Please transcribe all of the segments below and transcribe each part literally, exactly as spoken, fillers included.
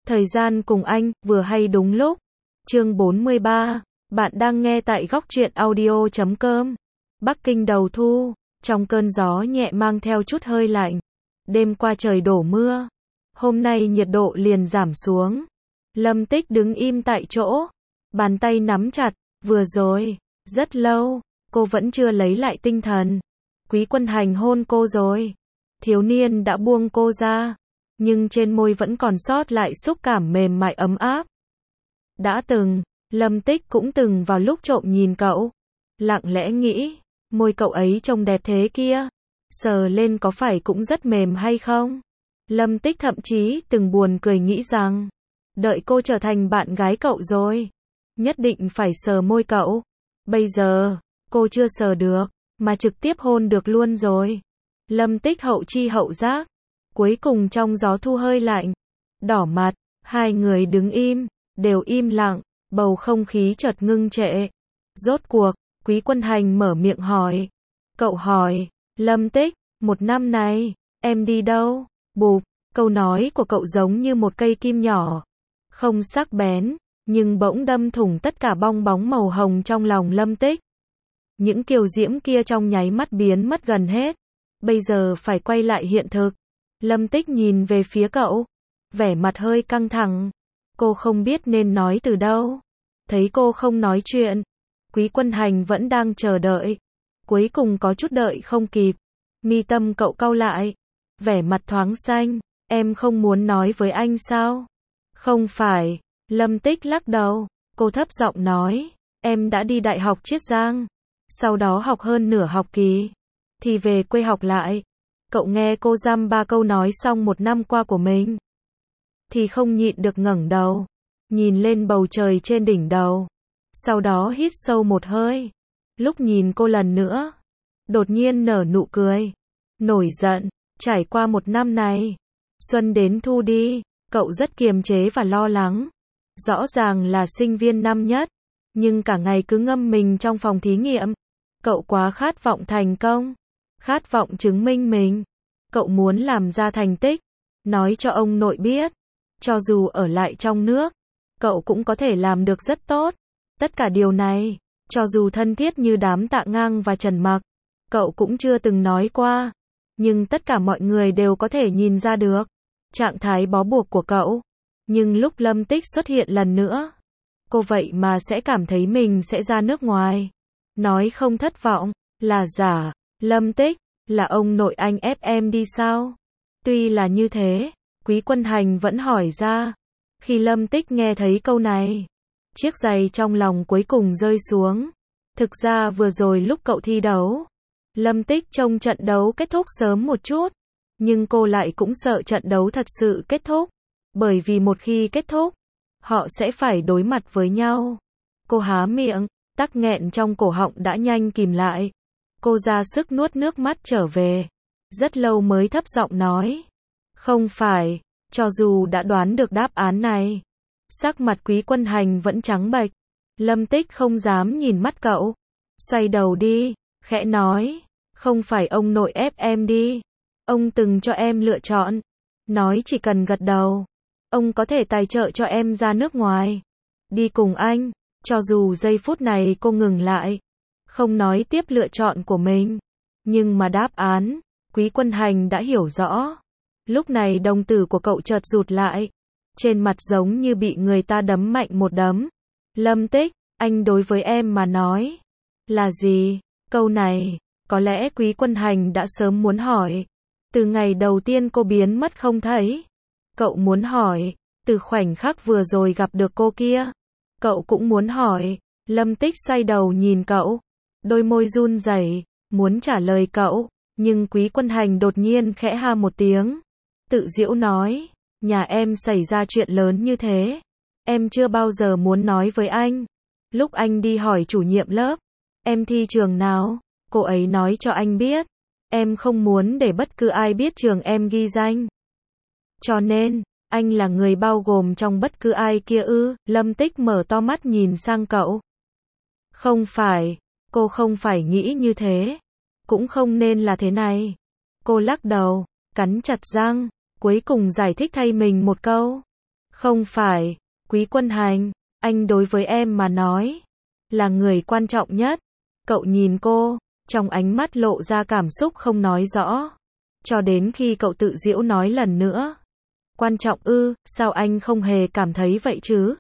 Thời gian cùng anh, vừa hay đúng lúc. Chương bốn mươi ba, bạn đang nghe tại góc truyện audio chấm com. Bắc Kinh đầu thu, trong cơn gió nhẹ mang theo chút hơi lạnh. Đêm qua trời đổ mưa. Hôm nay nhiệt độ liền giảm xuống. Lâm Tích đứng im tại chỗ. Bàn tay nắm chặt. Vừa rồi, rất lâu, cô vẫn chưa lấy lại tinh thần. Quý Quân Hành hôn cô rồi. Thiếu niên đã buông cô ra. Nhưng trên môi vẫn còn sót lại xúc cảm mềm mại ấm áp. Đã từng, Lâm Tích cũng từng vào lúc trộm nhìn cậu. Lặng lẽ nghĩ, môi cậu ấy trông đẹp thế kia. Sờ lên có phải cũng rất mềm hay không? Lâm Tích thậm chí từng buồn cười nghĩ rằng, đợi cô trở thành bạn gái cậu rồi, nhất định phải sờ môi cậu. Bây giờ, cô chưa sờ được, mà trực tiếp hôn được luôn rồi. Lâm Tích hậu chi hậu giác. Cuối cùng trong gió thu hơi lạnh, đỏ mặt, hai người đứng im, đều im lặng, bầu không khí chợt ngưng trệ. Rốt cuộc, Quý Quân Hành mở miệng hỏi. Cậu hỏi, Lâm Tích, một năm này, em đi đâu? Bụp, câu nói của cậu giống như một cây kim nhỏ. Không sắc bén, nhưng bỗng đâm thủng tất cả bong bóng màu hồng trong lòng Lâm Tích. Những kiều diễm kia trong nháy mắt biến mất gần hết. Bây giờ phải quay lại hiện thực. Lâm Tích nhìn về phía cậu, vẻ mặt hơi căng thẳng. Cô không biết nên nói từ đâu. Thấy cô không nói chuyện, Quý Quân Hành vẫn đang chờ đợi. Cuối cùng có chút đợi không kịp. Mi tâm cậu cau lại, vẻ mặt thoáng xanh. Em không muốn nói với anh sao? Không phải. Lâm Tích lắc đầu. Cô thấp giọng nói, em đã đi Đại học Chiết Giang. Sau đó học hơn nửa học kỳ, thì về quê học lại. Cậu nghe cô dăm ba câu nói xong một năm qua của mình, thì không nhịn được ngẩng đầu, nhìn lên bầu trời trên đỉnh đầu. Sau đó hít sâu một hơi. Lúc nhìn cô lần nữa, đột nhiên nở nụ cười. Nổi giận, trải qua một năm này, xuân đến thu đi, cậu rất kiềm chế và lo lắng. Rõ ràng là sinh viên năm nhất, nhưng cả ngày cứ ngâm mình trong phòng thí nghiệm. Cậu quá khát vọng thành công, khát vọng chứng minh mình. Cậu muốn làm ra thành tích, nói cho ông nội biết, cho dù ở lại trong nước, cậu cũng có thể làm được rất tốt. Tất cả điều này, cho dù thân thiết như đám Tạ Ngang và Trần Mặc, cậu cũng chưa từng nói qua. Nhưng tất cả mọi người đều có thể nhìn ra được trạng thái bó buộc của cậu. Nhưng lúc Lâm Tích xuất hiện lần nữa, cô vậy mà sẽ cảm thấy mình sẽ ra nước ngoài. Nói không thất vọng, là giả. Lâm Tích, là ông nội anh ép em đi sao? Tuy là như thế, Quý Quân Hành vẫn hỏi ra. Khi Lâm Tích nghe thấy câu này, chiếc giày trong lòng cuối cùng rơi xuống. Thực ra vừa rồi lúc cậu thi đấu, Lâm Tích trông trận đấu kết thúc sớm một chút. Nhưng cô lại cũng sợ trận đấu thật sự kết thúc. Bởi vì một khi kết thúc, họ sẽ phải đối mặt với nhau. Cô há miệng, tắc nghẹn trong cổ họng đã nhanh kìm lại. Cô ra sức nuốt nước mắt trở về. Rất lâu mới thấp giọng nói. Không phải, cho dù đã đoán được đáp án này. Sắc mặt Quý Quân Hành vẫn trắng bệch. Lâm Tích không dám nhìn mắt cậu. Xoay đầu đi, khẽ nói. Không phải ông nội ép em đi. Ông từng cho em lựa chọn. Nói chỉ cần gật đầu, ông có thể tài trợ cho em ra nước ngoài. Đi cùng anh. Cho dù giây phút này cô ngừng lại, không nói tiếp lựa chọn của mình. Nhưng mà đáp án, Quý Quân Hành đã hiểu rõ. Lúc này đồng tử của cậu chợt rụt lại. Trên mặt giống như bị người ta đấm mạnh một đấm. Lâm Tích, anh đối với em mà nói. Là gì? Câu này, có lẽ Quý Quân Hành đã sớm muốn hỏi. Từ ngày đầu tiên cô biến mất không thấy. Cậu muốn hỏi, từ khoảnh khắc vừa rồi gặp được cô kia. Cậu cũng muốn hỏi. Lâm Tích xoay đầu nhìn cậu, đôi môi run rẩy, muốn trả lời cậu, nhưng Quý Quân Hành đột nhiên khẽ ha một tiếng, tự giễu nói, nhà em xảy ra chuyện lớn như thế, em chưa bao giờ muốn nói với anh. Lúc anh đi hỏi chủ nhiệm lớp, em thi trường nào, cô ấy nói cho anh biết, em không muốn để bất cứ ai biết trường em ghi danh. Cho nên, anh là người bao gồm trong bất cứ ai kia ư? Lâm Tích mở to mắt nhìn sang cậu. Không phải, cô không phải nghĩ như thế. Cũng không nên là thế này. Cô lắc đầu, cắn chặt răng, cuối cùng giải thích thay mình một câu. Không phải, Quý Quân Hành, anh đối với em mà nói, là người quan trọng nhất. Cậu nhìn cô, trong ánh mắt lộ ra cảm xúc không nói rõ. Cho đến khi cậu tự giễu nói lần nữa. Quan trọng ư, sao anh không hề cảm thấy vậy chứ?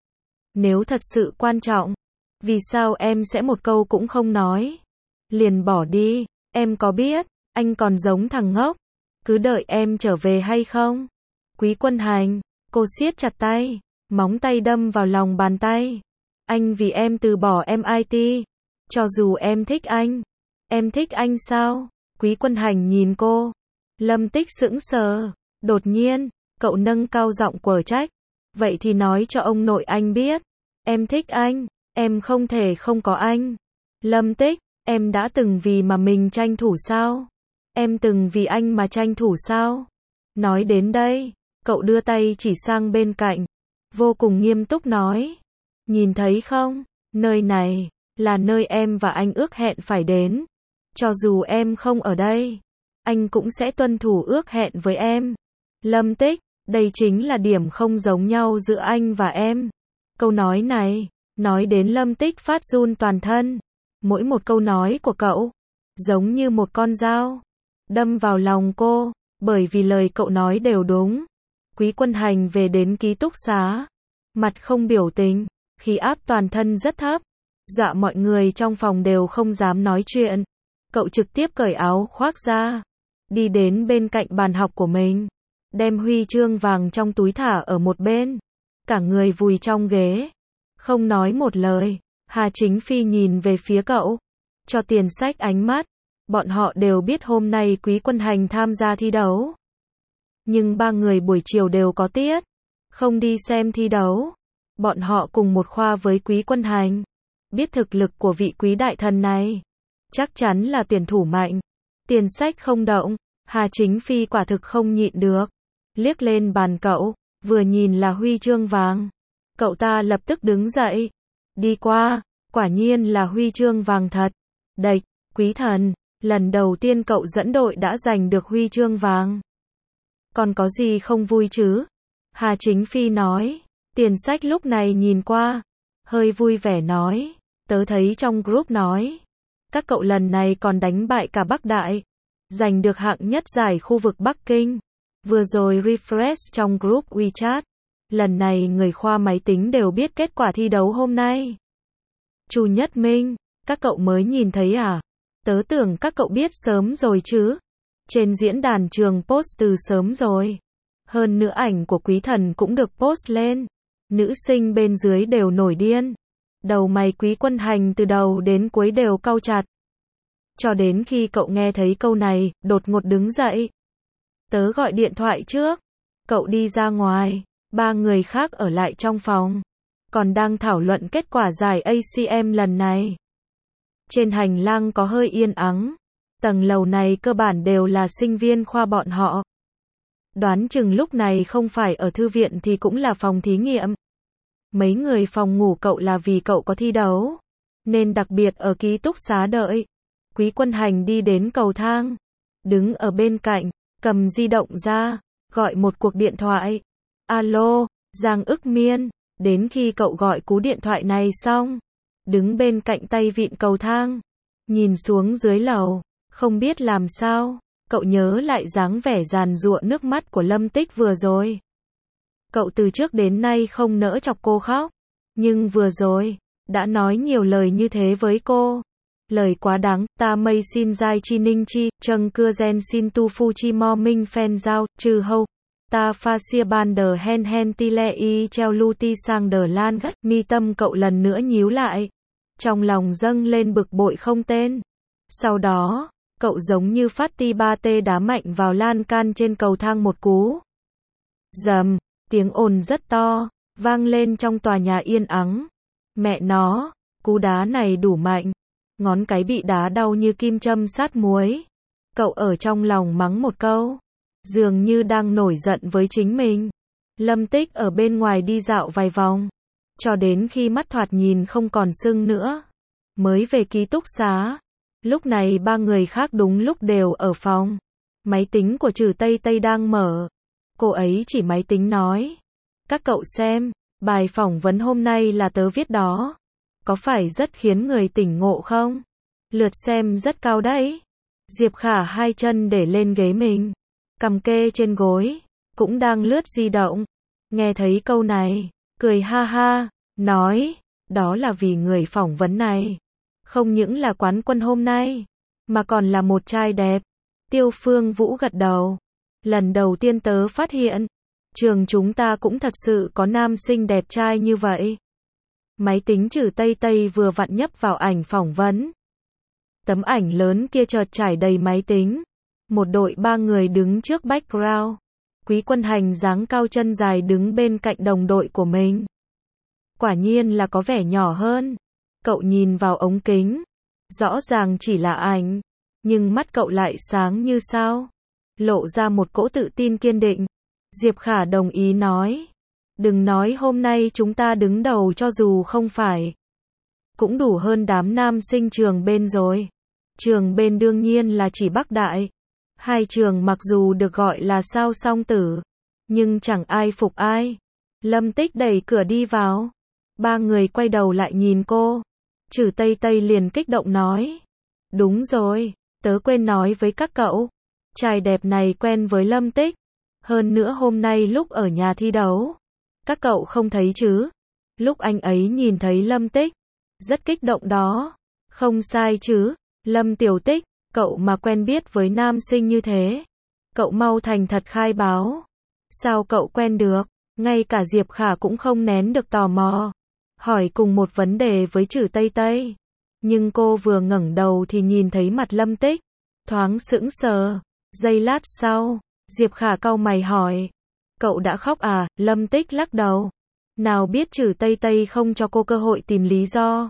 Nếu thật sự quan trọng, vì sao em sẽ một câu cũng không nói? Liền bỏ đi, em có biết, anh còn giống thằng ngốc, cứ đợi em trở về hay không? Quý Quân Hành, cô siết chặt tay, móng tay đâm vào lòng bàn tay. Anh vì em từ bỏ em i tê, cho dù em thích anh. Em thích anh sao? Quý Quân Hành nhìn cô. Lâm Tích sững sờ, đột nhiên, cậu nâng cao giọng quở trách. Vậy thì nói cho ông nội anh biết, em thích anh, em không thể không có anh. Lâm Tích, em đã từng vì mà mình tranh thủ sao? Em từng vì anh mà tranh thủ sao? Nói đến đây, cậu đưa tay chỉ sang bên cạnh, vô cùng nghiêm túc nói. Nhìn thấy không, nơi này, là nơi em và anh ước hẹn phải đến. Cho dù em không ở đây, anh cũng sẽ tuân thủ ước hẹn với em. Lâm Tích, đây chính là điểm không giống nhau giữa anh và em. Câu nói này, nói đến Lâm Tích phát run toàn thân. Mỗi một câu nói của cậu, giống như một con dao, đâm vào lòng cô, bởi vì lời cậu nói đều đúng. Quý Quân Hành về đến ký túc xá, mặt không biểu tình, khí áp toàn thân rất thấp, dọa mọi người trong phòng đều không dám nói chuyện. Cậu trực tiếp cởi áo khoác ra, đi đến bên cạnh bàn học của mình, đem huy chương vàng trong túi thả ở một bên, cả người vùi trong ghế, không nói một lời. Hà Chính Phi nhìn về phía cậu, cho Tiền Sách ánh mắt. Bọn họ đều biết hôm nay Quý Quân Hành tham gia thi đấu, nhưng ba người buổi chiều đều có tiết, không đi xem thi đấu. Bọn họ cùng một khoa với Quý Quân Hành, biết thực lực của vị quý đại thần này, chắc chắn là tuyển thủ mạnh. Tiền Sách không động, Hà Chính Phi quả thực không nhịn được, liếc lên bàn cậu, vừa nhìn là huy chương vàng. Cậu ta lập tức đứng dậy, đi qua, quả nhiên là huy chương vàng thật. Đệch, Quý thần, lần đầu tiên cậu dẫn đội đã giành được huy chương vàng. Còn có gì không vui chứ? Hà Chính Phi nói. Tiền Sách lúc này nhìn qua, hơi vui vẻ nói, tớ thấy trong group nói, các cậu lần này còn đánh bại cả Bắc Đại, giành được hạng nhất giải khu vực Bắc Kinh. Vừa rồi refresh trong group WeChat, lần này người khoa máy tính đều biết kết quả thi đấu hôm nay. Chu Nhất Minh, các cậu mới nhìn thấy à? Tớ tưởng các cậu biết sớm rồi chứ. Trên diễn đàn trường post từ sớm rồi. Hơn nữa ảnh của Quý thần cũng được post lên. Nữ sinh bên dưới đều nổi điên. Đầu mày Quý Quân Hành từ đầu đến cuối đều cau chặt. Cho đến khi cậu nghe thấy câu này, đột ngột đứng dậy. Tớ gọi điện thoại trước. Cậu đi ra ngoài, ba người khác ở lại trong phòng, còn đang thảo luận kết quả giải a xê em lần này. Trên hành lang có hơi yên ắng. Tầng lầu này cơ bản đều là sinh viên khoa bọn họ. Đoán chừng lúc này không phải ở thư viện thì cũng là phòng thí nghiệm. Mấy người phòng ngủ cậu là vì cậu có thi đấu, nên đặc biệt ở ký túc xá đợi. Quý Quân Hành đi đến cầu thang, đứng ở bên cạnh, cầm di động ra, gọi một cuộc điện thoại. Alo, Giang Ức Miên. Đến khi cậu gọi cú điện thoại này xong, đứng bên cạnh tay vịn cầu thang, nhìn xuống dưới lầu, không biết làm sao, cậu nhớ lại dáng vẻ giàn giụa nước mắt của Lâm Tích vừa rồi. Cậu từ trước đến nay không nỡ chọc cô khóc, nhưng vừa rồi, đã nói nhiều lời như thế với cô. Lời quá đáng, ta mây xin giai chi ninh chi, trâng cưa gen xin tu phu chi mo minh phen giao, trừ hâu. Ta pha xia ban đờ hen hen ti le y treo lu ti sang đờ lan gắt. Mi tâm cậu lần nữa nhíu lại, trong lòng dâng lên bực bội không tên. Sau đó, cậu giống như phát ti ba tê đá mạnh vào lan can trên cầu thang một cú. Dầm, tiếng ồn rất to, vang lên trong tòa nhà yên ắng. Mẹ nó, cú đá này đủ mạnh. Ngón cái bị đá đau như kim châm sát muối. Cậu ở trong lòng mắng một câu, dường như đang nổi giận với chính mình. Lâm Tích ở bên ngoài đi dạo vài vòng, cho đến khi mắt thoạt nhìn không còn sưng nữa, mới về ký túc xá. Lúc này ba người khác đúng lúc đều ở phòng. Máy tính của Trừ Tây Tây đang mở. Cô ấy chỉ máy tính nói, Các cậu xem, bài phỏng vấn hôm nay là tớ viết đó. Có phải rất khiến người tỉnh ngộ không? Lượt xem rất cao đấy. Diệp Khả hai chân để lên ghế mình, cầm kê trên gối, cũng đang lướt di động. Nghe thấy câu này, cười ha ha, nói, đó là vì người phỏng vấn này không những là quán quân hôm nay, mà còn là một trai đẹp. Tiêu Phương Vũ gật đầu. Lần đầu tiên tớ phát hiện, trường chúng ta cũng thật sự có nam sinh đẹp trai như vậy. Máy tính Trử Tây Tây vừa vặn nhấp vào ảnh phỏng vấn. Tấm ảnh lớn kia chợt trải đầy máy tính. Một đội ba người đứng trước background. Quý Quân Hành dáng cao chân dài đứng bên cạnh đồng đội của mình. Quả nhiên là có vẻ nhỏ hơn. Cậu nhìn vào ống kính. Rõ ràng chỉ là ảnh, nhưng mắt cậu lại sáng như sao. Lộ ra một cỗ tự tin kiên định. Diệp Khả đồng ý nói. Đừng nói hôm nay chúng ta đứng đầu cho dù không phải. Cũng đủ hơn đám nam sinh trường bên rồi. Trường bên đương nhiên là chỉ Bắc Đại. Hai trường mặc dù được gọi là sao song tử, nhưng chẳng ai phục ai. Lâm Tích đẩy cửa đi vào. Ba người quay đầu lại nhìn cô. Trử Tây Tây liền kích động nói. Đúng rồi, tớ quên nói với các cậu. Trai đẹp này quen với Lâm Tích. Hơn nữa hôm nay lúc ở nhà thi đấu, các cậu không thấy chứ? Lúc anh ấy nhìn thấy Lâm Tích, rất kích động đó. Không sai chứ, Lâm Tiểu Tích, cậu mà quen biết với nam sinh như thế. Cậu mau thành thật khai báo. Sao cậu quen được? Ngay cả Diệp Khả cũng không nén được tò mò. Hỏi cùng một vấn đề với Trử Tây Tây. Nhưng cô vừa ngẩng đầu thì nhìn thấy mặt Lâm Tích. Thoáng sững sờ. Giây lát sau, Diệp Khả cau mày hỏi. Cậu đã khóc à? Lâm Tích lắc đầu. Nào biết Trử Tây Tây không cho cô cơ hội tìm lý do.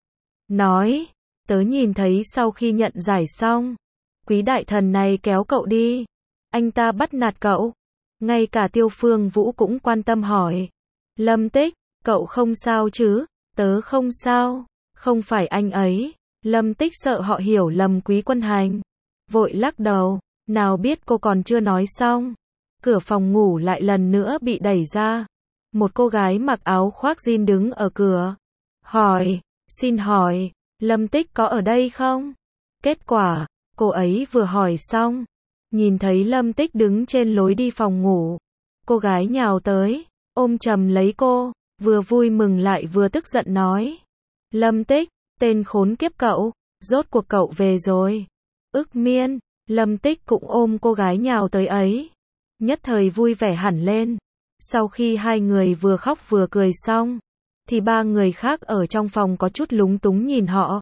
Nói, tớ nhìn thấy sau khi nhận giải xong, Quý đại thần này kéo cậu đi. Anh ta bắt nạt cậu. Ngay cả Tiêu Phương Vũ cũng quan tâm hỏi. Lâm Tích, cậu không sao chứ? Tớ không sao. Không phải anh ấy. Lâm Tích sợ họ hiểu lầm Quý Quân Hành. Vội lắc đầu. Nào biết cô còn chưa nói xong. Cửa phòng ngủ lại lần nữa bị đẩy ra. Một cô gái mặc áo khoác jean đứng ở cửa. Hỏi, xin hỏi, Lâm Tích có ở đây không? Kết quả, cô ấy vừa hỏi xong. Nhìn thấy Lâm Tích đứng trên lối đi phòng ngủ. Cô gái nhào tới, ôm chầm lấy cô, vừa vui mừng lại vừa tức giận nói. Lâm Tích, tên khốn kiếp cậu, rốt cuộc cậu về rồi. Ức Miên, Lâm Tích cũng ôm cô gái nhào tới ấy. Nhất thời vui vẻ hẳn lên. Sau khi hai người vừa khóc vừa cười xong, thì ba người khác ở trong phòng có chút lúng túng nhìn họ.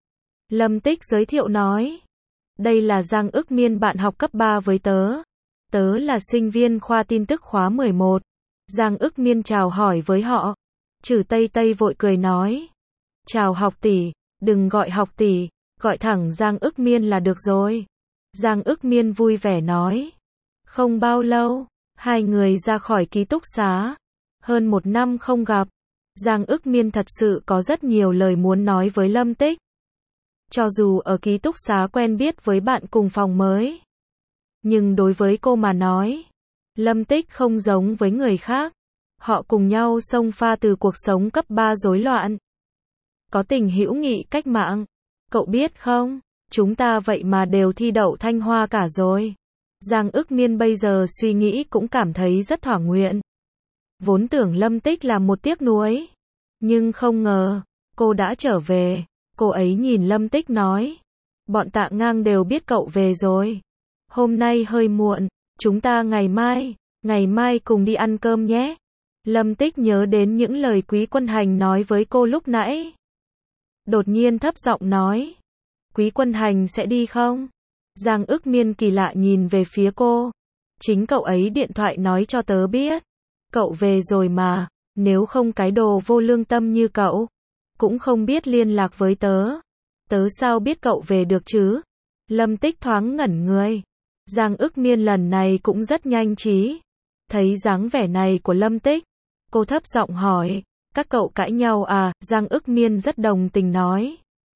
Lâm Tích giới thiệu nói. Đây là Giang Ức Miên, bạn học cấp ba với tớ. Tớ là sinh viên khoa tin tức khóa mười một. Giang Ức Miên chào hỏi với họ. Trử Tây Tây vội cười nói. Chào học tỷ, đừng gọi học tỷ, gọi thẳng Giang Ức Miên là được rồi. Giang Ức Miên vui vẻ nói. Không bao lâu, hai người ra khỏi ký túc xá. Hơn một năm không gặp. Giang Ức Miên thật sự có rất nhiều lời muốn nói với Lâm Tích. Cho dù ở ký túc xá quen biết với bạn cùng phòng mới. Nhưng đối với cô mà nói, Lâm Tích không giống với người khác. Họ cùng nhau xông pha từ cuộc sống cấp ba rối loạn. Có tình hữu nghị cách mạng. Cậu biết không, chúng ta vậy mà đều thi đậu Thanh Hoa cả rồi. Giang Ức Miên bây giờ suy nghĩ cũng cảm thấy rất thỏa nguyện. Vốn tưởng Lâm Tích là một tiếc nuối. Nhưng không ngờ, cô đã trở về. Cô ấy nhìn Lâm Tích nói. Bọn Tạ Ngang đều biết cậu về rồi. Hôm nay hơi muộn, chúng ta ngày mai, ngày mai cùng đi ăn cơm nhé. Lâm Tích nhớ đến những lời Quý Quân Hành nói với cô lúc nãy. Đột nhiên thấp giọng nói. Quý Quân Hành sẽ đi không? Giang Ức Miên kỳ lạ nhìn về phía cô. Chính cậu ấy điện thoại nói cho tớ biết. Cậu về rồi mà, nếu không cái đồ vô lương tâm như cậu, cũng không biết liên lạc với tớ. Tớ sao biết cậu về được chứ? Lâm Tích thoáng ngẩn người. Giang Ức Miên lần này cũng rất nhanh trí. Thấy dáng vẻ này của Lâm Tích, cô thấp giọng hỏi. Các cậu cãi nhau à? Giang Ức Miên rất đồng tình nói.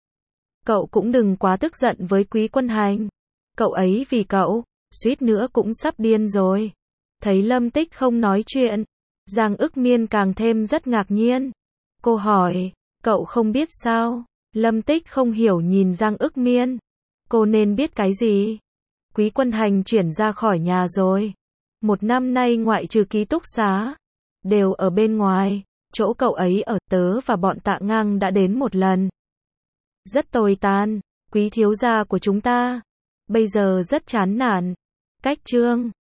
Cậu cũng đừng quá tức giận với Quý Quân Hành. Cậu ấy vì cậu, suýt nữa cũng sắp điên rồi. Thấy Lâm Tích không nói chuyện, Giang ức miên càng thêm rất ngạc nhiên. Cô hỏi, cậu không biết sao? Lâm Tích không hiểu nhìn Giang ức miên. Cô nên biết cái gì? Quý Quân Hành chuyển ra khỏi nhà rồi. Một năm nay ngoại trừ ký túc xá, đều ở bên ngoài. Chỗ cậu ấy ở, tớ và bọn Tạ Ngang đã đến một lần. Rất tồi tàn, quý thiếu gia của chúng ta. Bây giờ rất chán nản. Cách chương